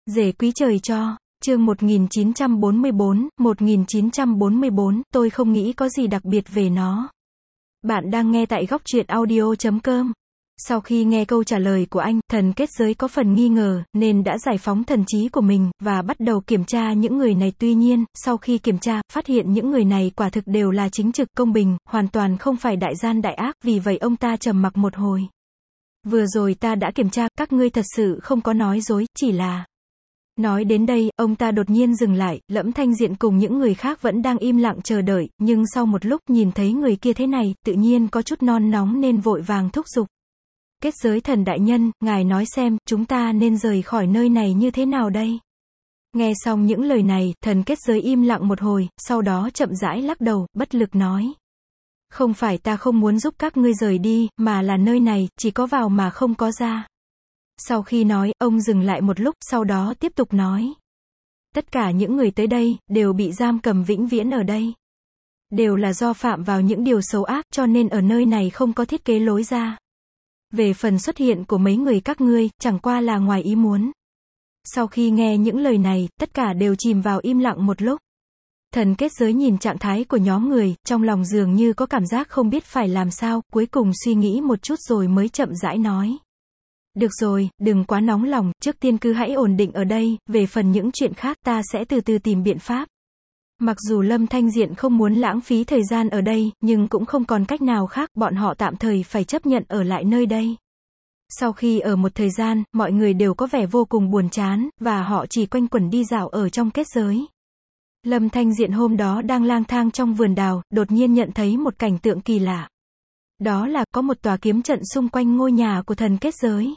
Rể quý trời cho, chương 1944, tôi không nghĩ có gì đặc biệt về nó. Bạn đang nghe tại góc truyện audio.com. Sau khi nghe câu trả lời của anh, thần kết giới có phần nghi ngờ, nên đã giải phóng thần trí của mình, và bắt đầu kiểm tra những người này. Tuy nhiên, sau khi kiểm tra, phát hiện những người này quả thực đều là chính trực, công bình, hoàn toàn không phải đại gian đại ác, vì vậy ông ta trầm mặc một hồi. Vừa rồi ta đã kiểm tra, các ngươi thật sự không có nói dối, chỉ là... Nói đến đây, ông ta đột nhiên dừng lại, Lẫm Thanh Diện cùng những người khác vẫn đang im lặng chờ đợi, nhưng sau một lúc nhìn thấy người kia thế này, tự nhiên có chút nôn nóng nên vội vàng thúc giục. Kết giới thần đại nhân, ngài nói xem, chúng ta nên rời khỏi nơi này như thế nào đây? Nghe xong những lời này, thần kết giới im lặng một hồi, sau đó chậm rãi lắc đầu, bất lực nói. Không phải ta không muốn giúp các ngươi rời đi, mà là nơi này, chỉ có vào mà không có ra. Sau khi nói, ông dừng lại một lúc, sau đó tiếp tục nói. Tất cả những người tới đây, đều bị giam cầm vĩnh viễn ở đây. Đều là do phạm vào những điều xấu ác, cho nên ở nơi này không có thiết kế lối ra. Về phần xuất hiện của mấy người các ngươi, chẳng qua là ngoài ý muốn. Sau khi nghe những lời này, tất cả đều chìm vào im lặng một lúc. Thần kết giới nhìn trạng thái của nhóm người, trong lòng dường như có cảm giác không biết phải làm sao, cuối cùng suy nghĩ một chút rồi mới chậm rãi nói. Được rồi, đừng quá nóng lòng, trước tiên cứ hãy ổn định ở đây, về phần những chuyện khác ta sẽ từ từ tìm biện pháp. Mặc dù Lâm Thanh Diện không muốn lãng phí thời gian ở đây, nhưng cũng không còn cách nào khác, bọn họ tạm thời phải chấp nhận ở lại nơi đây. Sau khi ở một thời gian, mọi người đều có vẻ vô cùng buồn chán, và họ chỉ quanh quẩn đi dạo ở trong kết giới. Lâm Thanh Diện hôm đó đang lang thang trong vườn đào, đột nhiên nhận thấy một cảnh tượng kỳ lạ. Đó là, có một tòa kiếm trận xung quanh ngôi nhà của thần kết giới.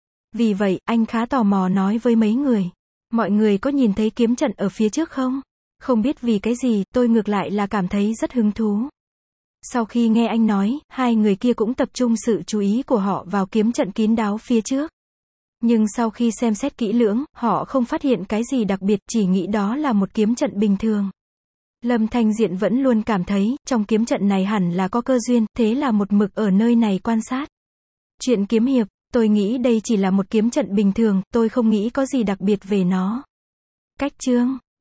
Vì vậy, anh khá tò mò nói với mấy người. Mọi người có nhìn thấy kiếm trận ở phía trước không? Không biết vì cái gì, tôi ngược lại là cảm thấy rất hứng thú. Sau khi nghe anh nói, hai người kia cũng tập trung sự chú ý của họ vào kiếm trận kín đáo phía trước. Nhưng sau khi xem xét kỹ lưỡng, họ không phát hiện cái gì đặc biệt, chỉ nghĩ đó là một kiếm trận bình thường. Lâm Thanh Diện vẫn luôn cảm thấy, trong kiếm trận này hẳn là có cơ duyên, thế là một mực ở nơi này quan sát. Chuyện kiếm hiệp, tôi nghĩ đây chỉ là một kiếm trận bình thường, tôi không nghĩ có gì đặc biệt về nó. Cách chương